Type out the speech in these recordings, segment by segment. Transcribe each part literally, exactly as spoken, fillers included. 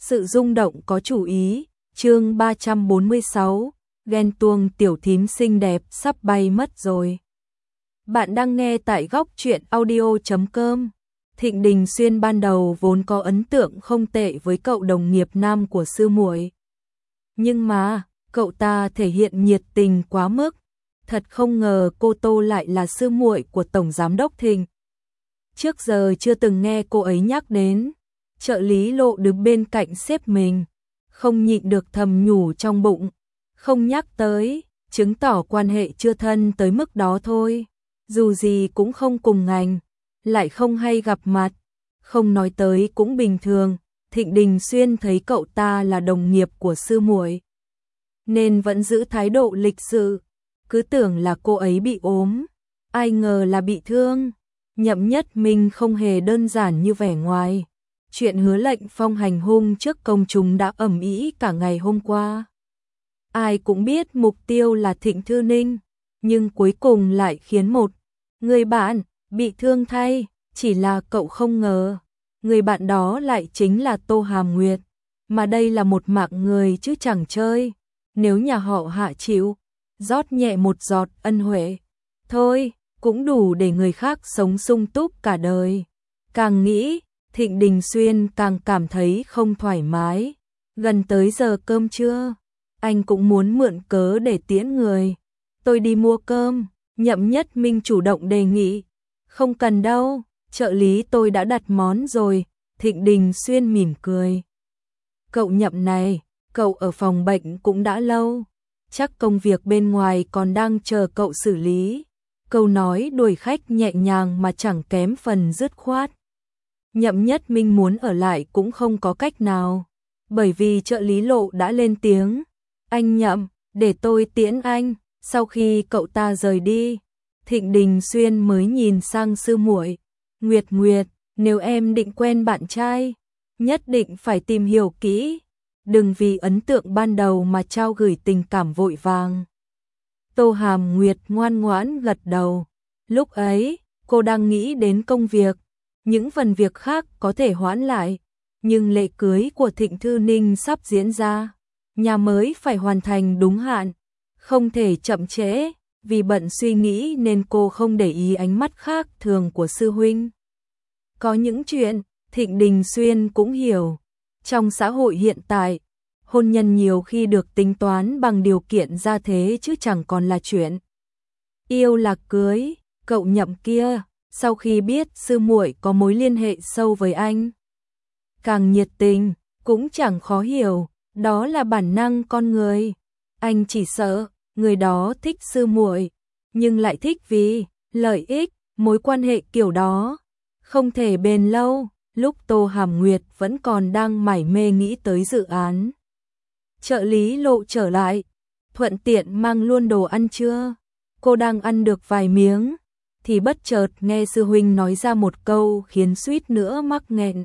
Sự rung động có chủ ý, chương ba trăm bốn mươi sáu, ghen tuông tiểu thím xinh đẹp sắp bay mất rồi. Bạn đang nghe tại góc truyện audio chấm com. Thịnh Đình Xuyên ban đầu vốn có ấn tượng không tệ với cậu đồng nghiệp nam của sư muội. Nhưng mà, cậu ta thể hiện nhiệt tình quá mức. Thật không ngờ cô Tô lại là sư muội của Tổng Giám đốc Thịnh. Trước giờ chưa từng nghe cô ấy nhắc đến. Trợ lý Lộ đứng bên cạnh sếp mình, không nhịn được thầm nhủ trong bụng. Không nhắc tới, chứng tỏ quan hệ chưa thân tới mức đó thôi. Dù gì cũng không cùng ngành, lại không hay gặp mặt, không nói tới cũng bình thường. Thịnh Đình Xuyên thấy cậu ta là đồng nghiệp của sư muội, nên vẫn giữ thái độ lịch sự, cứ tưởng là cô ấy bị ốm, ai ngờ là bị thương. Nhậm Nhất Minh không hề đơn giản như vẻ ngoài. Chuyện Hứa Lệnh Phong hành hung trước công chúng đã ầm ĩ cả ngày hôm qua. Ai cũng biết mục tiêu là Thịnh Thư Ninh, nhưng cuối cùng lại khiến một người bạn bị thương thay. Chỉ là cậu không ngờ, người bạn đó lại chính là Tô Hàm Nguyệt, mà đây là một mạng người chứ chẳng chơi. Nếu nhà họ Hạ chịu rót nhẹ một giọt ân huệ thôi, cũng đủ để người khác sống sung túc cả đời. Càng nghĩ, Thịnh Đình Xuyên càng cảm thấy không thoải mái. Gần tới giờ cơm trưa, anh cũng muốn mượn cớ để tiễn người. Tôi đi mua cơm, Nhậm Nhất Minh chủ động đề nghị. Không cần đâu, trợ lý tôi đã đặt món rồi. Thịnh Đình Xuyên mỉm cười. Cậu Nhậm này, cậu ở phòng bệnh cũng đã lâu, chắc công việc bên ngoài còn đang chờ cậu xử lý. Câu nói đuổi khách nhẹ nhàng mà chẳng kém phần dứt khoát. Nhậm Nhất Minh muốn ở lại cũng không có cách nào, bởi vì trợ lý Lộ đã lên tiếng. Anh Nhậm, để tôi tiễn anh. Sau khi cậu ta rời đi, Thịnh Đình Xuyên mới nhìn sang sư muội. Nguyệt Nguyệt, nếu em định quen bạn trai, nhất định phải tìm hiểu kỹ, đừng vì ấn tượng ban đầu mà trao gửi tình cảm vội vàng. Tô Hàm Nguyệt ngoan ngoãn gật đầu. Lúc ấy, cô đang nghĩ đến công việc. Những phần việc khác có thể hoãn lại, nhưng lễ cưới của Thịnh Thư Ninh sắp diễn ra, nhà mới phải hoàn thành đúng hạn, không thể chậm trễ. Vì bận suy nghĩ nên cô không để ý ánh mắt khác thường của sư huynh. Có những chuyện, Thịnh Đình Xuyên cũng hiểu. Trong xã hội hiện tại, hôn nhân nhiều khi được tính toán bằng điều kiện gia thế chứ chẳng còn là chuyện yêu là cưới. Cậu Nhậm kia, sau khi biết sư muội có mối liên hệ sâu với anh, càng nhiệt tình, cũng chẳng khó hiểu, đó là bản năng con người. Anh chỉ sợ người đó thích sư muội, nhưng lại thích vì lợi ích. Mối quan hệ kiểu đó không thể bền lâu. Lúc Tô Hàm Nguyệt vẫn còn đang mải mê nghĩ tới dự án, trợ lý Lộ trở lại, thuận tiện mang luôn đồ ăn trưa. Cô đang ăn được vài miếng thì bất chợt nghe sư huynh nói ra một câu khiến suýt nữa mắc nghẹn.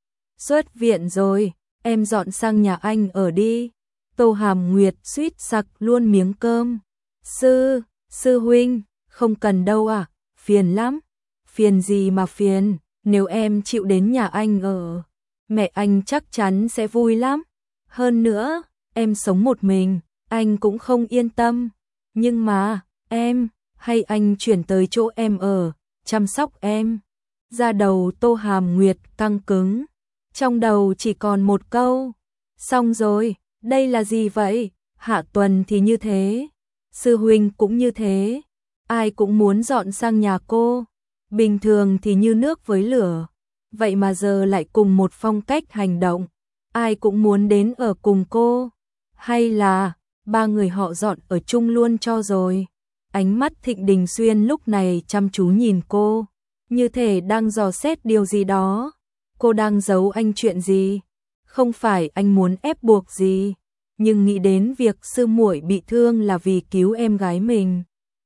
Xuất viện rồi, em dọn sang nhà anh ở đi. Tô Hàm Nguyệt suýt sặc luôn miếng cơm. Sư, sư huynh, không cần đâu à, phiền lắm. Phiền gì mà phiền, nếu em chịu đến nhà anh ở, mẹ anh chắc chắn sẽ vui lắm. Hơn nữa, em sống một mình, anh cũng không yên tâm. Nhưng mà, em, hay anh chuyển tới chỗ em ở, chăm sóc em. Da đầu Tô Hàm Nguyệt căng cứng, trong đầu chỉ còn một câu. Xong rồi, đây là gì vậy? Hạ Tuần thì như thế, sư huynh cũng như thế, ai cũng muốn dọn sang nhà cô. Bình thường thì như nước với lửa, vậy mà giờ lại cùng một phong cách hành động, ai cũng muốn đến ở cùng cô. Hay là ba người họ dọn ở chung luôn cho rồi. Ánh mắt Thịnh Đình Xuyên lúc này chăm chú nhìn cô, như thể đang dò xét điều gì đó. Cô đang giấu anh chuyện gì? Không phải anh muốn ép buộc gì, nhưng nghĩ đến việc sư muội bị thương là vì cứu em gái mình.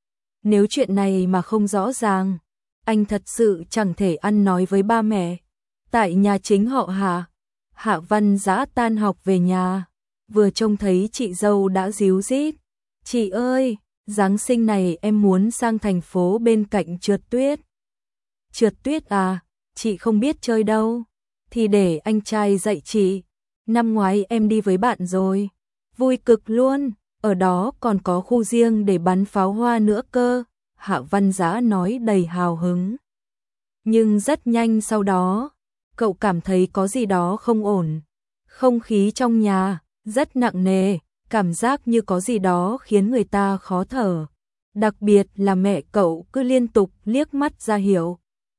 Nếu chuyện này mà không rõ ràng, anh thật sự chẳng thể ăn nói với ba mẹ. Tại nhà chính họ Hạ, Hạ Văn Dã tan học về nhà, vừa trông thấy chị dâu đã ríu rít. Chị ơi, Giáng sinh này em muốn sang thành phố bên cạnh trượt tuyết. Trượt tuyết à, chị không biết chơi đâu, thì để anh trai dạy chị. năm ngoái em đi với bạn rồi. Vui cực luôn, ở đó còn có khu riêng để bắn pháo hoa nữa cơ, Hạ Văn Dã nói đầy hào hứng. Nhưng rất nhanh sau đó, cậu cảm thấy có gì đó không ổn. Không khí trong nhà rất nặng nề, cảm giác như có gì đó khiến người ta khó thở. Đặc biệt là mẹ cậu cứ liên tục liếc mắt ra hiệu.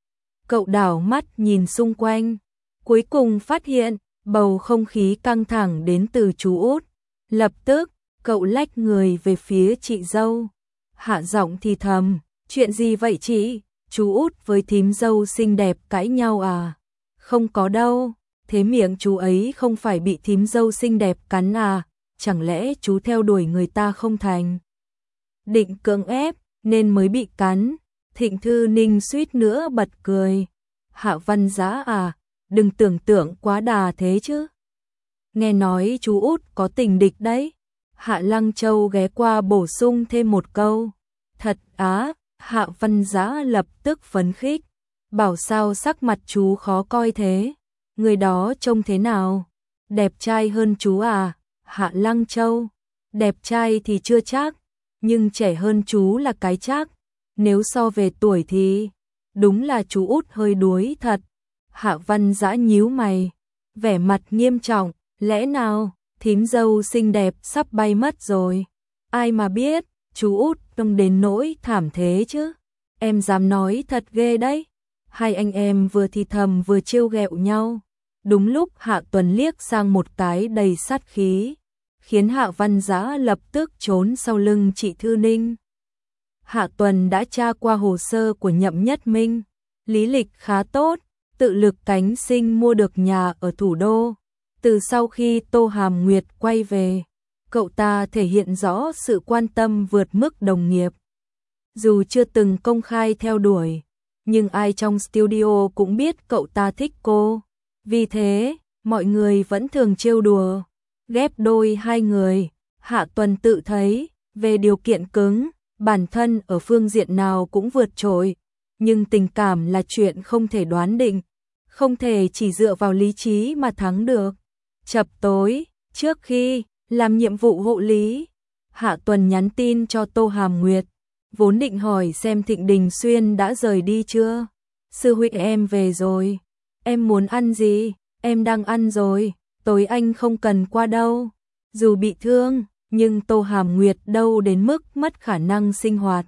Cậu đảo mắt nhìn xung quanh, cuối cùng phát hiện bầu không khí căng thẳng đến từ chú út. Lập tức, cậu lách người về phía chị dâu. Hạ giọng thì thầm, chuyện gì vậy chị? Chú út với thím dâu xinh đẹp cãi nhau à? Không có đâu, thế miệng chú ấy không phải bị thím dâu xinh đẹp cắn à? Chẳng lẽ chú theo đuổi người ta không thành? Định cưỡng ép, nên mới bị cắn. Thịnh Thư Ninh suýt nữa bật cười. Hạ Văn Dã à, đừng tưởng tượng quá đà thế chứ. Nghe nói chú út có tình địch đấy. Hạ Lăng Châu ghé qua bổ sung thêm một câu. Thật á, Hạ Văn Dã lập tức phấn khích. Bảo sao sắc mặt chú khó coi thế. Người đó trông thế nào? Đẹp trai hơn chú à? Hạ Lăng Châu. Đẹp trai thì chưa chắc, nhưng trẻ hơn chú là cái chắc. Nếu so về tuổi thì đúng là chú út hơi đuối thật. Hạ Văn Dã nhíu mày, vẻ mặt nghiêm trọng. Lẽ nào thím dâu xinh đẹp sắp bay mất rồi? Ai mà biết, chú út không đến nỗi thảm thế chứ. Em dám nói thật ghê đấy. Hai anh em vừa thì thầm vừa trêu ghẹo nhau. Đúng lúc Hạ Tuần liếc sang một cái đầy sát khí, khiến Hạ Văn Dã lập tức trốn sau lưng chị Thư Ninh. Hạ Tuần đã tra qua hồ sơ của Nhậm Nhất Minh, lý lịch khá tốt, tự lực cánh sinh mua được nhà ở thủ đô. Từ sau khi Tô Hàm Nguyệt quay về, cậu ta thể hiện rõ sự quan tâm vượt mức đồng nghiệp. Dù chưa từng công khai theo đuổi, nhưng ai trong studio cũng biết cậu ta thích cô. Vì thế, mọi người vẫn thường trêu đùa, ghép đôi hai người. Hạ Tuần tự thấy, về điều kiện cứng, bản thân ở phương diện nào cũng vượt trội, nhưng tình cảm là chuyện không thể đoán định, không thể chỉ dựa vào lý trí mà thắng được. Chập tối, trước khi làm nhiệm vụ hộ lý, Hạ Tuần nhắn tin cho Tô Hàm Nguyệt, vốn định hỏi xem Thịnh Đình Xuyên đã rời đi chưa. Sư huynh em về rồi, em muốn ăn gì? Em đang ăn rồi, tối anh không cần qua đâu. Dù bị thương, nhưng Tô Hàm Nguyệt đâu đến mức mất khả năng sinh hoạt.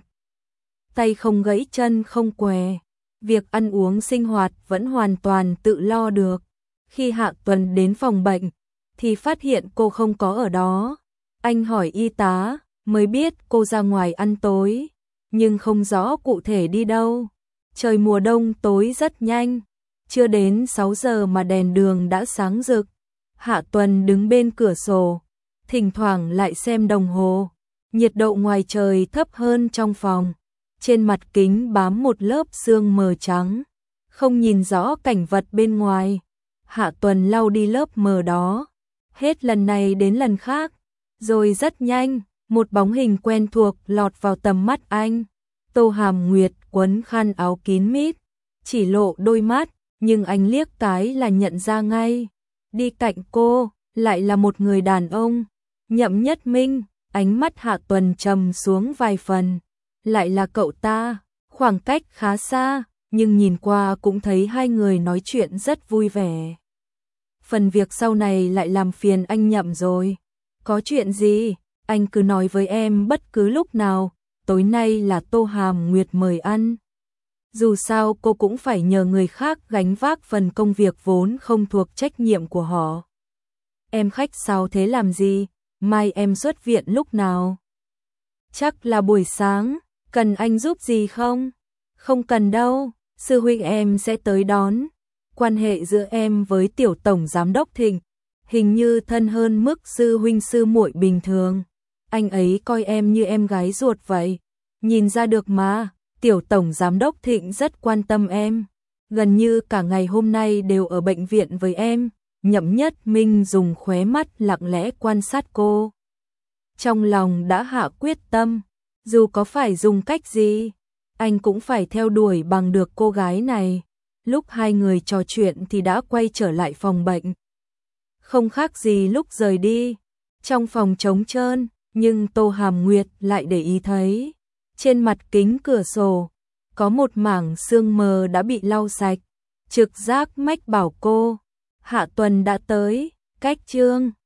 Tay không gãy chân không què, việc ăn uống sinh hoạt vẫn hoàn toàn tự lo được. Khi Hạ Tuần đến phòng bệnh, thì phát hiện cô không có ở đó. Anh hỏi y tá, mới biết cô ra ngoài ăn tối, nhưng không rõ cụ thể đi đâu. Trời mùa đông tối rất nhanh, chưa đến sáu giờ mà đèn đường đã sáng rực. Hạ Tuần đứng bên cửa sổ, thỉnh thoảng lại xem đồng hồ. Nhiệt độ ngoài trời thấp hơn trong phòng. Trên mặt kính bám một lớp sương mờ trắng, không nhìn rõ cảnh vật bên ngoài. Hạ Tuần lau đi lớp mờ đó, hết lần này đến lần khác. Rồi rất nhanh, một bóng hình quen thuộc lọt vào tầm mắt anh. Tô Hàm Nguyệt quấn khăn áo kín mít, chỉ lộ đôi mắt, nhưng anh liếc cái là nhận ra ngay. Đi cạnh cô, lại là một người đàn ông. Nhậm Nhất Minh. Ánh mắt Hạ Tuần trầm xuống vài phần. Lại là cậu ta, khoảng cách khá xa, nhưng nhìn qua cũng thấy hai người nói chuyện rất vui vẻ. Phần việc sau này lại làm phiền anh Nhậm rồi. Có chuyện gì, anh cứ nói với em bất cứ lúc nào. Tối nay là Tô Hàm Nguyệt mời ăn. Dù sao cô cũng phải nhờ người khác gánh vác phần công việc vốn không thuộc trách nhiệm của họ. Em khách sáo thế làm gì? Mai em xuất viện lúc nào? Chắc là buổi sáng. Cần anh giúp gì không? Không cần đâu, sư huynh em sẽ tới đón. Quan hệ giữa em với tiểu tổng giám đốc Thịnh hình như thân hơn mức sư huynh sư muội bình thường. Anh ấy coi em như em gái ruột vậy. Nhìn ra được mà, tiểu tổng giám đốc Thịnh rất quan tâm em. Gần như cả ngày hôm nay đều ở bệnh viện với em. Nhậm Nhất Minh dùng khóe mắt lặng lẽ quan sát cô. Trong lòng đã hạ quyết tâm, dù có phải dùng cách gì, anh cũng phải theo đuổi bằng được cô gái này. Lúc hai người trò chuyện thì đã quay trở lại phòng bệnh. không khác gì lúc rời đi. Trong phòng trống trơn, nhưng Tô Hàm Nguyệt lại để ý thấy, trên mặt kính cửa sổ, có một mảng sương mờ đã bị lau sạch. Trực giác mách bảo cô, Hạ Tuần đã tới, cách chương